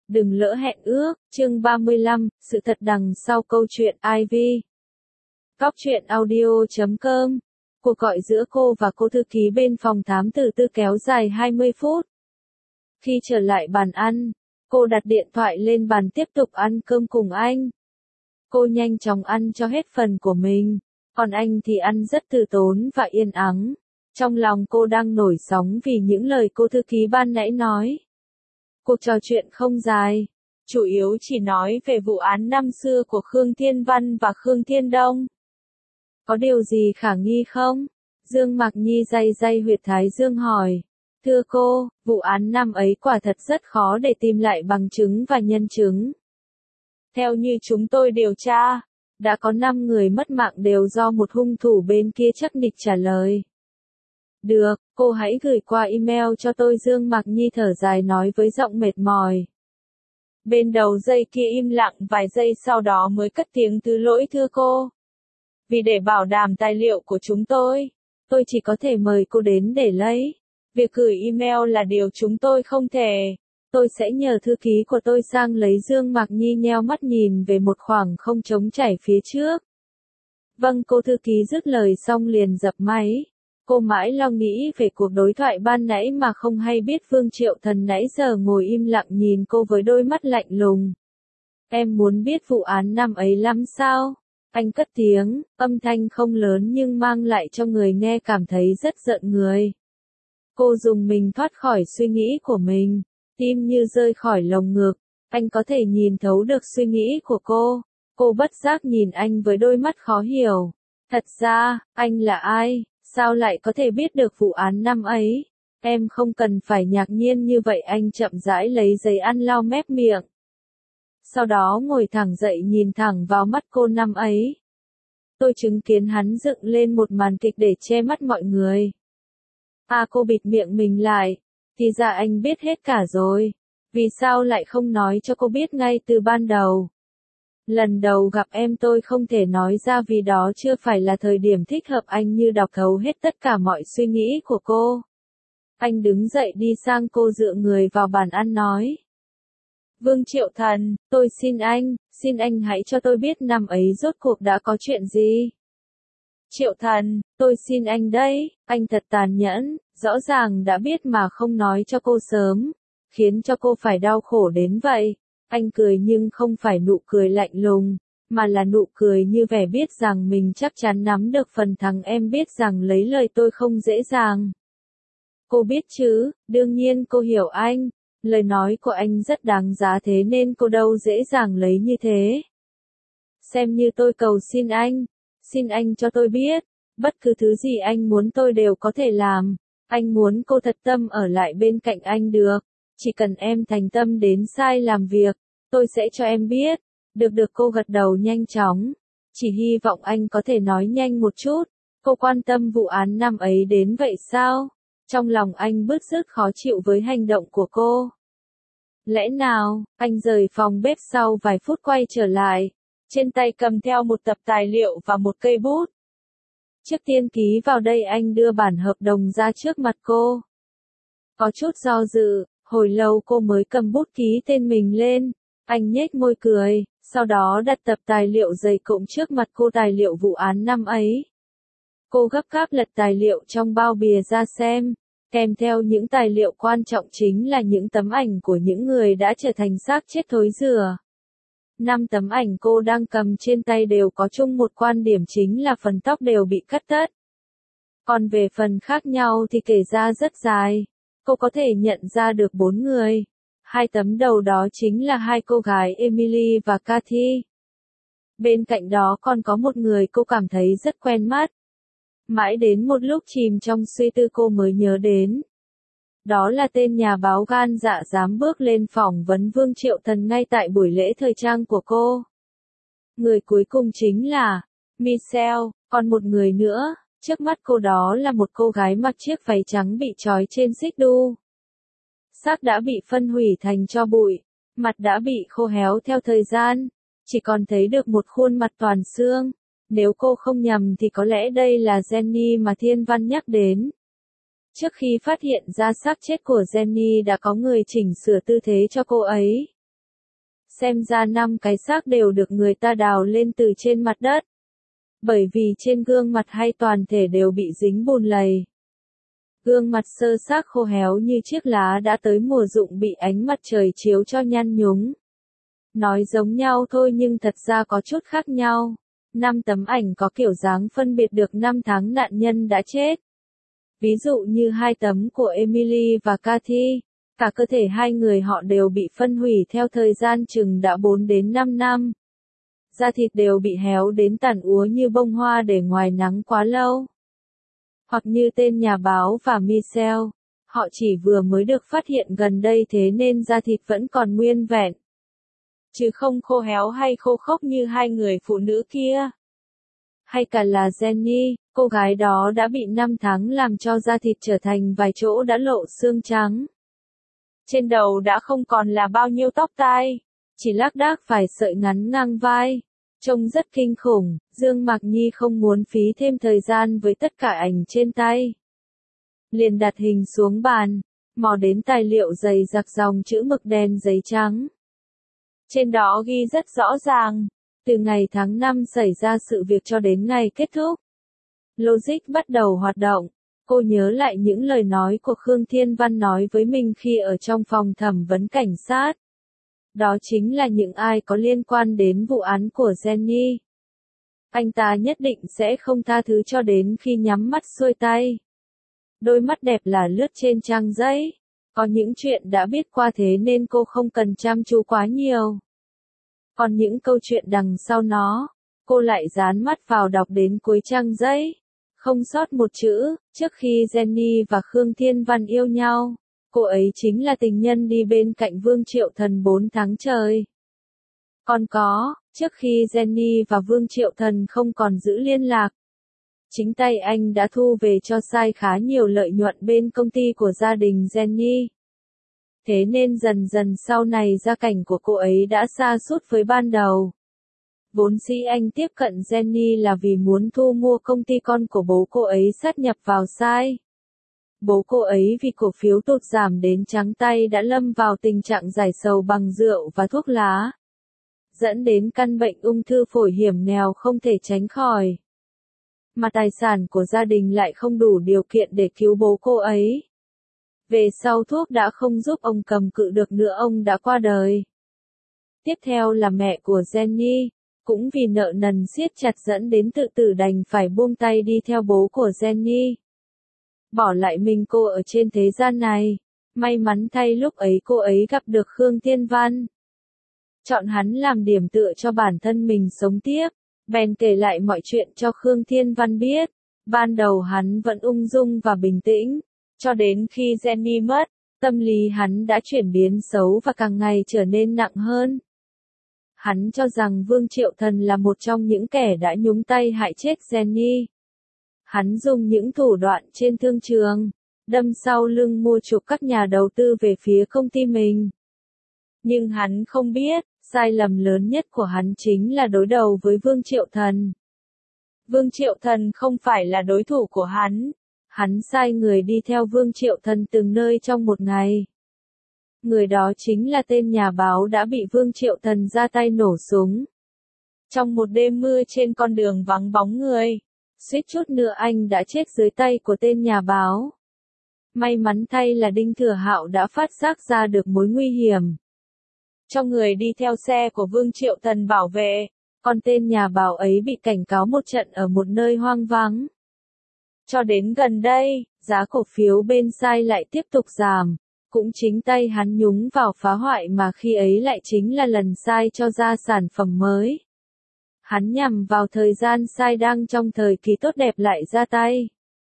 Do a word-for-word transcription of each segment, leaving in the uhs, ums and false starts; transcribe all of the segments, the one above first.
Đừng lỡ hẹn ước, chương ba mươi lăm, sự thật đằng sau câu chuyện Ivy. Góc truyện audio chấm com. Cuộc gọi giữa cô và cô thư ký bên phòng thám tử tư kéo dài hai mươi phút. Khi trở lại bàn ăn, cô đặt điện thoại lên bàn tiếp tục ăn cơm cùng anh. Cô nhanh chóng ăn cho hết phần của mình, còn anh thì ăn rất từ tốn và yên ắng. Trong lòng cô đang nổi sóng vì những lời cô thư ký ban nãy nói. Cuộc trò chuyện không dài, chủ yếu chỉ nói về vụ án năm xưa của Khương Thiên Văn và Khương Thiên Đông. Có điều gì khả nghi không? Dương Mạc Nhi day day huyệt thái dương hỏi. Thưa cô, vụ án năm ấy quả thật rất khó để tìm lại bằng chứng và nhân chứng. Theo như chúng tôi điều tra, đã có năm người mất mạng đều do một hung thủ bên kia chắc nịch trả lời. Được, cô hãy gửi qua email cho tôi. Dương Mạc Nhi thở dài nói với giọng mệt mỏi. Bên đầu dây kia im lặng vài giây sau đó mới cất tiếng thứ lỗi thưa cô. Vì để bảo đảm tài liệu của chúng tôi, tôi chỉ có thể mời cô đến để lấy. Việc gửi email là điều chúng tôi không thể. Tôi sẽ nhờ thư ký của tôi sang lấy. Dương Mạc Nhi nheo mắt nhìn về một khoảng không trống trải phía trước. Vâng, cô thư ký dứt lời xong liền dập máy. Cô mãi lo nghĩ về cuộc đối thoại ban nãy mà không hay biết Vương Triệu Thần nãy giờ ngồi im lặng nhìn cô với đôi mắt lạnh lùng. Em muốn biết vụ án năm ấy lắm sao? Anh cất tiếng, âm thanh không lớn nhưng mang lại cho người nghe cảm thấy rất giận người. Cô dùng mình thoát khỏi suy nghĩ của mình, tim như rơi khỏi lồng ngực. Anh có thể nhìn thấu được suy nghĩ của cô. Cô bất giác nhìn anh với đôi mắt khó hiểu. Thật ra, anh là ai? Sao lại có thể biết được vụ án năm ấy? Em không cần phải ngạc nhiên như vậy. Anh chậm rãi lấy giấy ăn lau mép miệng. Sau đó ngồi thẳng dậy nhìn thẳng vào mắt cô. Năm ấy, tôi chứng kiến hắn dựng lên một màn kịch để che mắt mọi người. À, cô bịt miệng mình lại. Thì ra anh biết hết cả rồi. Vì sao lại không nói cho cô biết ngay từ ban đầu? Lần đầu gặp em tôi không thể nói ra vì đó chưa phải là thời điểm thích hợp. Anh như đọc thấu hết tất cả mọi suy nghĩ của cô. Anh đứng dậy đi sang cô dựa người vào bàn ăn nói. Vương Triệu Thần, tôi xin anh, xin anh hãy cho tôi biết năm ấy rốt cuộc đã có chuyện gì. Triệu Thần, tôi xin anh đấy, anh thật tàn nhẫn, rõ ràng đã biết mà không nói cho cô sớm, khiến cho cô phải đau khổ đến vậy. Anh cười nhưng không phải nụ cười lạnh lùng, mà là nụ cười như vẻ biết rằng mình chắc chắn nắm được phần thắng. Em biết rằng lấy lời tôi không dễ dàng. Cô biết chứ, đương nhiên cô hiểu anh. Lời nói của anh rất đáng giá thế nên cô đâu dễ dàng lấy như thế. Xem như tôi cầu xin anh. Xin anh cho tôi biết. Bất cứ thứ gì anh muốn tôi đều có thể làm. Anh muốn cô thật tâm ở lại bên cạnh anh được. Chỉ cần em thành tâm đến sai làm việc, tôi sẽ cho em biết. Được được, cô gật đầu nhanh chóng. Chỉ hy vọng anh có thể nói nhanh một chút. Cô quan tâm vụ án năm ấy đến vậy sao? Trong lòng anh bứt rứt khó chịu với hành động của cô. Lẽ nào, anh rời phòng bếp sau vài phút quay trở lại. Trên tay cầm theo một tập tài liệu và một cây bút. Trước tiên ký vào đây. Anh đưa bản hợp đồng ra trước mặt cô. Có chút do dự, hồi lâu cô mới cầm bút ký tên mình lên. Anh nhếch môi cười, sau đó đặt tập tài liệu dày cộm trước mặt cô. Tài liệu vụ án năm ấy. Cô gấp gáp lật tài liệu trong bao bìa ra xem. Kèm theo những tài liệu quan trọng chính là những tấm ảnh của những người đã trở thành xác chết thối rữa. Năm tấm ảnh cô đang cầm trên tay đều có chung một quan điểm, chính là phần tóc đều bị cắt tất. Còn về phần khác nhau thì kể ra rất dài. Cô có thể nhận ra được bốn người. Hai tấm đầu đó chính là hai cô gái Emily và Cathy. Bên cạnh đó còn có một người cô cảm thấy rất quen mắt. Mãi đến một lúc chìm trong suy tư cô mới nhớ đến. Đó là tên nhà báo gan dạ dám bước lên phỏng vấn Vương Triệu Thần ngay tại buổi lễ thời trang của cô. Người cuối cùng chính là Michelle, còn một người nữa. Trước mắt cô đó là một cô gái mặc chiếc váy trắng bị trói trên xích đu. Xác đã bị phân hủy thành tro bụi, mặt đã bị khô héo theo thời gian, chỉ còn thấy được một khuôn mặt toàn xương. Nếu cô không nhầm thì có lẽ đây là Jenny mà Thiên Văn nhắc đến. Trước khi phát hiện ra xác chết của Jenny đã có người chỉnh sửa tư thế cho cô ấy. Xem ra năm cái xác đều được người ta đào lên từ trên mặt đất. Bởi vì trên gương mặt hay toàn thể đều bị dính bùn lầy. Gương mặt sơ xác khô héo như chiếc lá đã tới mùa rụng bị ánh mặt trời chiếu cho nhăn nhúm. Nói giống nhau thôi nhưng thật ra có chút khác nhau. Năm tấm ảnh có kiểu dáng phân biệt được năm tháng nạn nhân đã chết. Ví dụ như hai tấm của Emily và Cathy, cả cơ thể hai người họ đều bị phân hủy theo thời gian chừng đã bốn đến năm năm. Da thịt đều bị héo đến tàn úa như bông hoa để ngoài nắng quá lâu. Hoặc như tên nhà báo và Michelle, họ chỉ vừa mới được phát hiện gần đây thế nên da thịt vẫn còn nguyên vẹn. Chứ không khô héo hay khô khốc như hai người phụ nữ kia. Hay cả là Jenny, cô gái đó đã bị năm tháng làm cho da thịt trở thành vài chỗ đã lộ xương trắng. Trên đầu đã không còn là bao nhiêu tóc tai, chỉ lác đác vài sợi ngắn ngang vai. Trông rất kinh khủng, Dương Mạc Nhi không muốn phí thêm thời gian với tất cả ảnh trên tay. Liền đặt hình xuống bàn, mò đến tài liệu dày dặc dòng chữ mực đen giấy trắng. Trên đó ghi rất rõ ràng, từ ngày tháng năm xảy ra sự việc cho đến ngày kết thúc. Logic bắt đầu hoạt động, cô nhớ lại những lời nói của Khương Thiên Văn nói với mình khi ở trong phòng thẩm vấn cảnh sát. Đó chính là những ai có liên quan đến vụ án của Jenny. Anh ta nhất định sẽ không tha thứ cho đến khi nhắm mắt xuôi tay. Đôi mắt đẹp là lướt trên trang giấy. Có những chuyện đã biết qua thế nên cô không cần chăm chú quá nhiều. Còn những câu chuyện đằng sau nó, cô lại dán mắt vào đọc đến cuối trang giấy. Không sót một chữ, trước khi Jenny và Khương Thiên Văn yêu nhau, cô ấy chính là tình nhân đi bên cạnh Vương Triệu Thần bốn tháng trời. Còn có, trước khi Jenny và Vương Triệu Thần không còn giữ liên lạc, chính tay anh đã thu về cho Sai khá nhiều lợi nhuận bên công ty của gia đình Jenny. Thế nên dần dần sau này gia cảnh của cô ấy đã sa sút với ban đầu. Vốn dĩ anh tiếp cận Jenny là vì muốn thu mua công ty con của bố cô ấy sát nhập vào Sai. Bố cô ấy vì cổ phiếu tụt giảm đến trắng tay đã lâm vào tình trạng giải sầu bằng rượu và thuốc lá, dẫn đến căn bệnh ung thư phổi hiểm nghèo không thể tránh khỏi. Mà tài sản của gia đình lại không đủ điều kiện để cứu bố cô ấy. Về sau thuốc đã không giúp ông cầm cự được nữa, ông đã qua đời. Tiếp theo là mẹ của Jenny, cũng vì nợ nần siết chặt dẫn đến tự tử đành phải buông tay đi theo bố của Jenny. Bỏ lại mình cô ở trên thế gian này. May mắn thay lúc ấy cô ấy gặp được Khương Thiên Văn. Chọn hắn làm điểm tựa cho bản thân mình sống tiếp. Bèn kể lại mọi chuyện cho Khương Thiên Văn biết. Ban đầu hắn vẫn ung dung và bình tĩnh. Cho đến khi Jenny mất, tâm lý hắn đã chuyển biến xấu và càng ngày trở nên nặng hơn. Hắn cho rằng Vương Triệu Thần là một trong những kẻ đã nhúng tay hại chết Jenny. Hắn dùng những thủ đoạn trên thương trường, đâm sau lưng mua chuộc các nhà đầu tư về phía công ty mình. Nhưng hắn không biết, sai lầm lớn nhất của hắn chính là đối đầu với Vương Triệu Thần. Vương Triệu Thần không phải là đối thủ của hắn. Hắn sai người đi theo Vương Triệu Thần từng nơi trong một ngày. Người đó chính là tên nhà báo đã bị Vương Triệu Thần ra tay nổ súng. Trong một đêm mưa trên con đường vắng bóng người, suýt chút nữa anh đã chết dưới tay của tên nhà báo. May mắn thay là Đinh Thừa Hạo đã phát giác ra được mối nguy hiểm. Cho người đi theo xe của Vương Triệu Thần bảo vệ, còn tên nhà báo ấy bị cảnh cáo một trận ở một nơi hoang vắng. Cho đến gần đây, giá cổ phiếu bên Sai lại tiếp tục giảm. Cũng chính tay hắn nhúng vào phá hoại mà khi ấy lại chính là lần Sai cho ra sản phẩm mới. Hắn nhằm vào thời gian Sai đang trong thời kỳ tốt đẹp lại ra tay.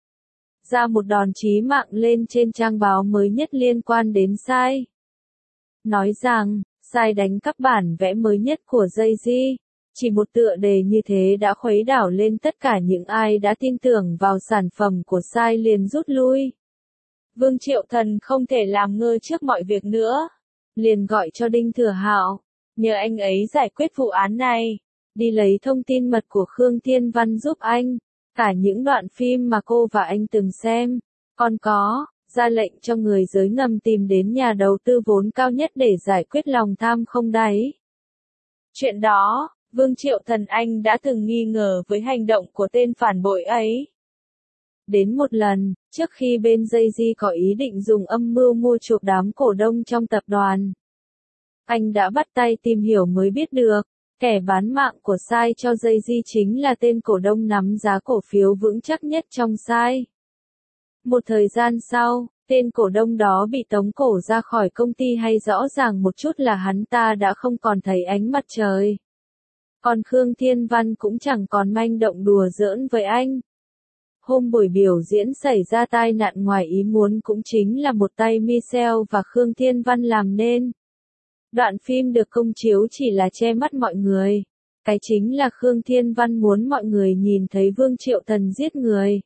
Ra một đòn chí mạng lên trên trang báo mới nhất liên quan đến Sai. Nói rằng, Sai đánh cắp bản vẽ mới nhất của Jay-Z. Chỉ một tựa đề như thế đã khuấy đảo lên tất cả những ai đã tin tưởng vào sản phẩm của Sai liền rút lui. Vương Triệu Thần không thể làm ngơ trước mọi việc nữa. Liền gọi cho Đinh Thừa Hạo, nhờ anh ấy giải quyết vụ án này. Đi lấy thông tin mật của Khương Thiên Văn giúp anh. Cả những đoạn phim mà cô và anh từng xem. Còn có, ra lệnh cho người giới ngầm tìm đến nhà đầu tư vốn cao nhất để giải quyết lòng tham không đáy. Chuyện đó, Vương Triệu Thần Anh đã từng nghi ngờ với hành động của tên phản bội ấy. Đến một lần, trước khi bên Jay-Z có ý định dùng âm mưu mua chuộc đám cổ đông trong tập đoàn, anh đã bắt tay tìm hiểu mới biết được, kẻ bán mạng của Psy cho Jay-Z chính là tên cổ đông nắm giá cổ phiếu vững chắc nhất trong Psy. Một thời gian sau, tên cổ đông đó bị tống cổ ra khỏi công ty hay rõ ràng một chút là hắn ta đã không còn thấy ánh mặt trời. Còn Khương Thiên Văn cũng chẳng còn manh động đùa giỡn với anh. Hôm buổi biểu diễn xảy ra tai nạn ngoài ý muốn cũng chính là một tay Michelle và Khương Thiên Văn làm nên. Đoạn phim được công chiếu chỉ là che mắt mọi người. Cái chính là Khương Thiên Văn muốn mọi người nhìn thấy Vương Triệu Thần giết người.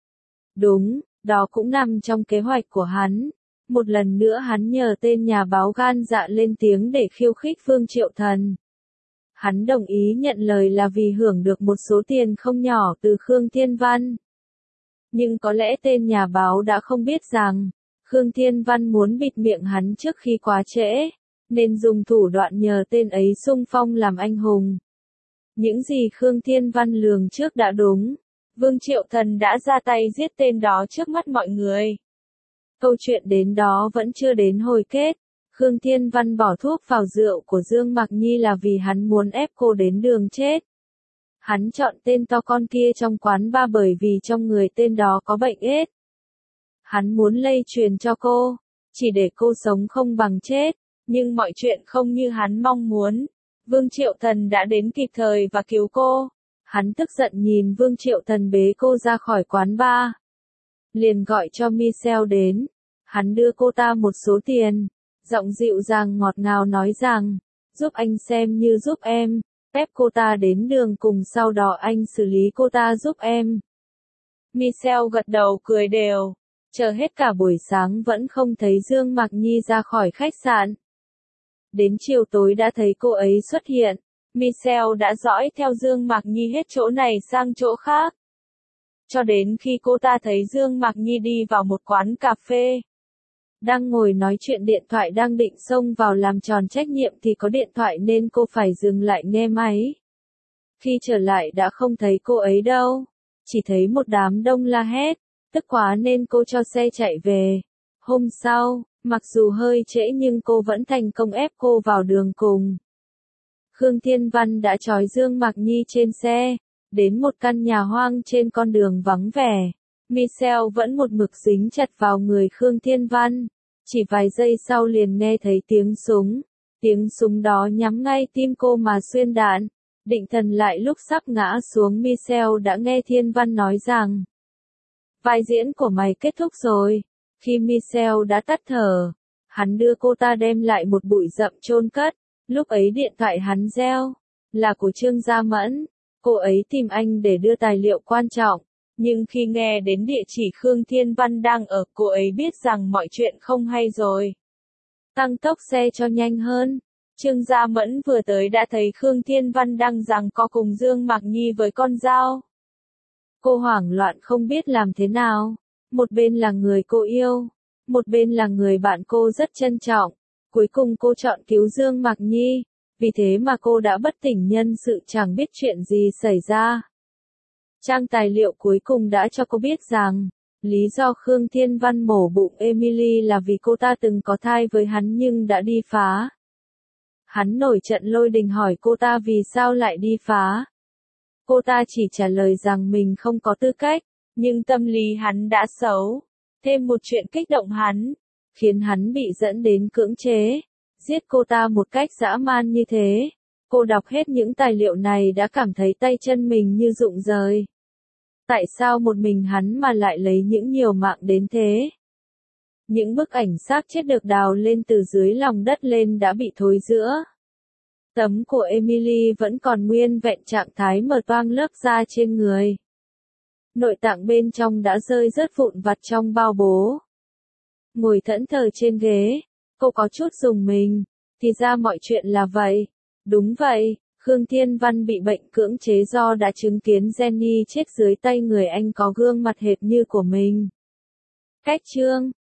Đúng, đó cũng nằm trong kế hoạch của hắn. Một lần nữa hắn nhờ tên nhà báo gan dạ lên tiếng để khiêu khích Vương Triệu Thần. Hắn đồng ý nhận lời là vì hưởng được một số tiền không nhỏ từ Khương Thiên Văn. Nhưng có lẽ tên nhà báo đã không biết rằng, Khương Thiên Văn muốn bịt miệng hắn trước khi quá trễ, nên dùng thủ đoạn nhờ tên ấy xung phong làm anh hùng. Những gì Khương Thiên Văn lường trước đã đúng, Vương Triệu Thần đã ra tay giết tên đó trước mắt mọi người. Câu chuyện đến đó vẫn chưa đến hồi kết, Khương Thiên Văn bỏ thuốc vào rượu của Dương Mạc Nhi là vì hắn muốn ép cô đến đường chết. Hắn chọn tên to con kia trong quán bar bởi vì trong người tên đó có bệnh ết. Hắn muốn lây truyền cho cô, chỉ để cô sống không bằng chết, nhưng mọi chuyện không như hắn mong muốn. Vương Triệu Thần đã đến kịp thời và cứu cô. Hắn tức giận nhìn Vương Triệu Thần bế cô ra khỏi quán bar. Liền gọi cho Michelle đến. Hắn đưa cô ta một số tiền. Giọng dịu dàng ngọt ngào nói rằng, giúp anh xem như giúp em. Ép cô ta đến đường cùng sau đó anh xử lý cô ta giúp em. Michelle gật đầu cười đều. Chờ hết cả buổi sáng vẫn không thấy Dương Mạc Nhi ra khỏi khách sạn. Đến chiều tối đã thấy cô ấy xuất hiện. Michelle đã dõi theo Dương Mạc Nhi hết chỗ này sang chỗ khác. Cho đến khi cô ta thấy Dương Mạc Nhi đi vào một quán cà phê. Đang ngồi nói chuyện điện thoại đang định xông vào làm tròn trách nhiệm thì có điện thoại nên cô phải dừng lại nghe máy. Khi trở lại đã không thấy cô ấy đâu. Chỉ thấy một đám đông la hét. Tức quá nên cô cho xe chạy về. Hôm sau, mặc dù hơi trễ nhưng cô vẫn thành công ép cô vào đường cùng. Khương Thiên Văn đã trói Dương Mạc Nhi trên xe, đến một căn nhà hoang trên con đường vắng vẻ. Michelle vẫn một mực dính chặt vào người Khương Thiên Văn. Chỉ vài giây sau liền nghe thấy tiếng súng. Tiếng súng đó nhắm ngay tim cô mà xuyên đạn. Định thần lại lúc sắp ngã xuống Michelle đã nghe Thiên Văn nói rằng, vai diễn của mày kết thúc rồi. Khi Michelle đã tắt thở, hắn đưa cô ta đem lại một bụi rậm chôn cất. Lúc ấy điện thoại hắn reo, là của Trương Gia Mẫn. Cô ấy tìm anh để đưa tài liệu quan trọng. Nhưng khi nghe đến địa chỉ Khương Thiên Văn đang ở, cô ấy biết rằng mọi chuyện không hay rồi. Tăng tốc xe cho nhanh hơn. Trương Gia Mẫn vừa tới đã thấy Khương Thiên Văn đang giằng co cùng Dương Mạc Nhi với con dao. Cô hoảng loạn không biết làm thế nào. Một bên là người cô yêu, một bên là người bạn cô rất trân trọng. Cuối cùng cô chọn cứu Dương Mạc Nhi, vì thế mà cô đã bất tỉnh nhân sự chẳng biết chuyện gì xảy ra. Trang tài liệu cuối cùng đã cho cô biết rằng, lý do Khương Thiên Văn mổ bụng Emily là vì cô ta từng có thai với hắn nhưng đã đi phá. Hắn nổi trận lôi đình hỏi cô ta vì sao lại đi phá. Cô ta chỉ trả lời rằng mình không có tư cách, nhưng tâm lý hắn đã xấu. Thêm một chuyện kích động hắn, khiến hắn bị dẫn đến cưỡng chế, giết cô ta một cách dã man như thế. Cô đọc hết những tài liệu này đã cảm thấy tay chân mình như rụng rời. Tại sao một mình hắn mà lại lấy những nhiều mạng đến thế? Những bức ảnh xác chết được đào lên từ dưới lòng đất lên đã bị thối rữa. Tấm của Emily vẫn còn nguyên vẹn trạng thái mở toang lớp da trên người. Nội tạng bên trong đã rơi rớt vụn vặt trong bao bố. Ngồi thẫn thờ trên ghế, cô có chút rùng mình. Thì ra mọi chuyện là vậy. Đúng vậy, Khương Thiên Văn bị bệnh cưỡng chế do đã chứng kiến Jenny chết dưới tay người anh có gương mặt hệt như của mình. Cách chương